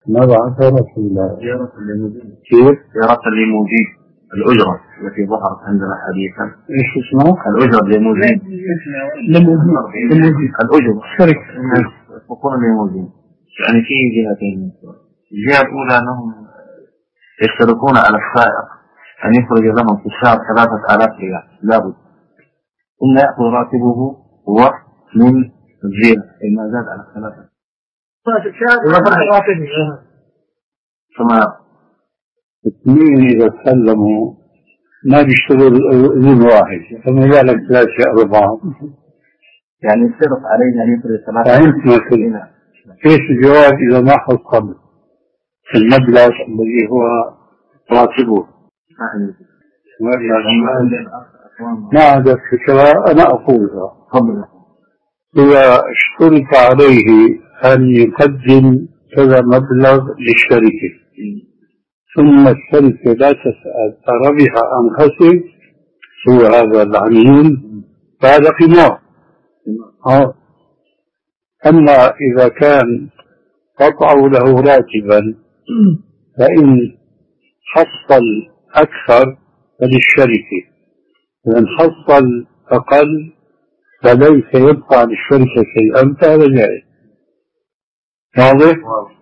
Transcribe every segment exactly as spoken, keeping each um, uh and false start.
ماذا عن سيارة الليموزين؟ كيف؟ سيارة الليموزين الأجرة التي ظهرت عندنا حديثا. إيش اسمها؟ الأجرة الليموزين. الليموزين. الليموزين. الأجرة. شركة. يطلقون الليموزين. يعني في جهتين. الجهة الأولى أنهم يشترطون على السائق أن يخرج لهم في الشهر ثلاثة آلاف ريال لابد، ثم يأخذ راتبه هو من الزينة إما زاد على ثلاثة. كما اثنين إذا تسلموا ما بيشتغل إذن واحد، فما بالك ثلاثة أربعة. يعني يشترط علينا أن يخرج ثلاثة. فهمت كيف الجواب إذا ما حصل المبلغ الذي هو راتبه؟ ما هذا الفكرة أنا أقولها. إذا اشترط عليه أن يقدم كذا مبلغ للشركة ثم الشركة لا تسأل ربح أم خسر هو هذا العميل فهذا قمار. أما إذا كان قطعوا له راتبا فإن حصل أكثر فللشركة، وإن حصل أقل فليس يبقى للشركة شيئا فهذا جائز. واضح؟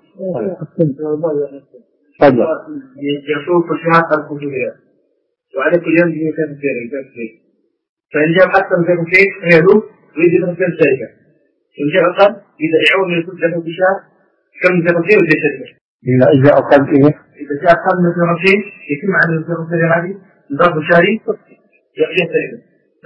تفضل. يشوف الشهادة الكلية وعلى كل يوم يجي كم شيء، فإن جاء أكثر من شيء غيره ويجي من كم شركة، إن جاء أقل إذا يعود من كل له بشهر كم من شيء ويجي شركة. إذا أقل إيه؟ إذا جاء أقل من شيء يتم عن الشركة هذه نضاف شهري يجي شركة.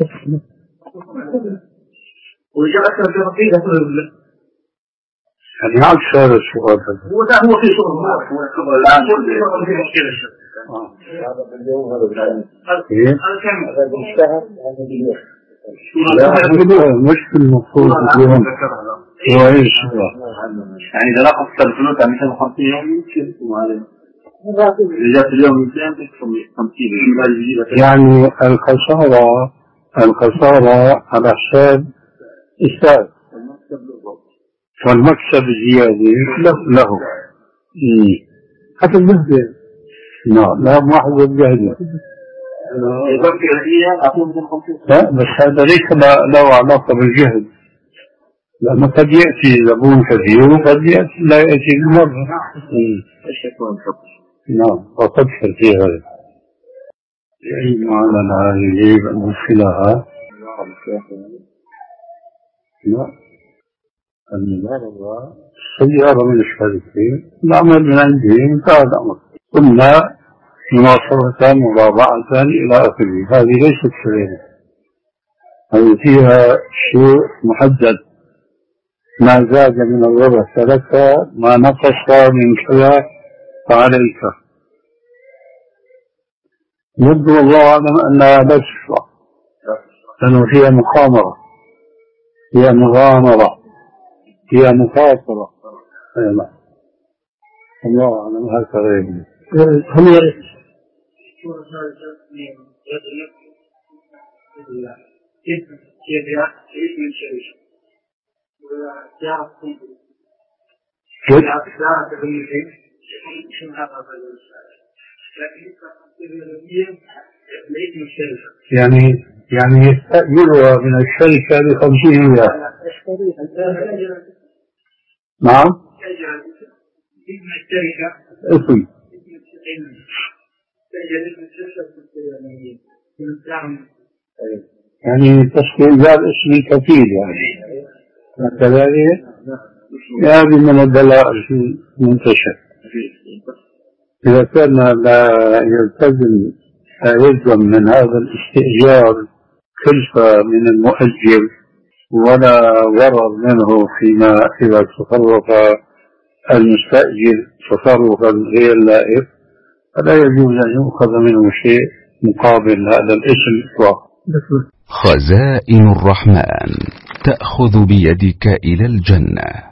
وإذا أكثر من شيء يقول يعني عكس هذا السؤال. هو ده هو في شغل هو شغل الآن شغل في مشكلة الشغل. هذا باليوم هذا بالعين. هذا كم؟ هذا بالشهر هذا باليوم. لا مش في المفروض اليوم. هو إيش هو؟ يعني إذا نقص الفلوس عن مئتين وخمسين يوم يمكن وهذا. إذا جاء اليوم مئتين تكفي خمسين. يعني الخسارة الخسارة على حساب السائق. فالمكسب الزيادة له له حتى الجهد. نعم لا واحد الجهد. لا بس هذا ليس له علاقة بالجهد، لأنه قد يأتي زبون كثير وقد يأتي لا يأتي بالمرة. نعم وقد في هذا يعين على هذه المشكلة. لا المبالغة سيارة من الشركة نعمل من عندهم انتهى الأمر، ثم مناصرة مضابعة إلى آخره. هذه ليست شركة، هذه فيها شيء محدد، ما زاد من الربع فلك ما نقص من كذا فعليك. يبدو الله أعلم أنها لا تشفع لأنه فيها مخامرة، فيها مغامرة، هي مخاطرة. أيوة الله أعلم هكذا يبني. هم يريد يعني يعني يستأجرها من الشركة بخمسين ريال. نعم اسم يعني تشكيل جاب اسم الكفيل يعني كذلك. هذه من الدلائل المنتشرة. إذا كان لا يلتزم لا يلزم من هذا الاستئجار كلفة من المؤجر ولا ضرر منه فيما إذا تصرف المستأجر تصرفا غير لائق فلا يجوز أن يؤخذ منه شيء مقابل هذا الاسم إطلاقا. خزائن الرحمن تأخذ بيدك إلى الجنة.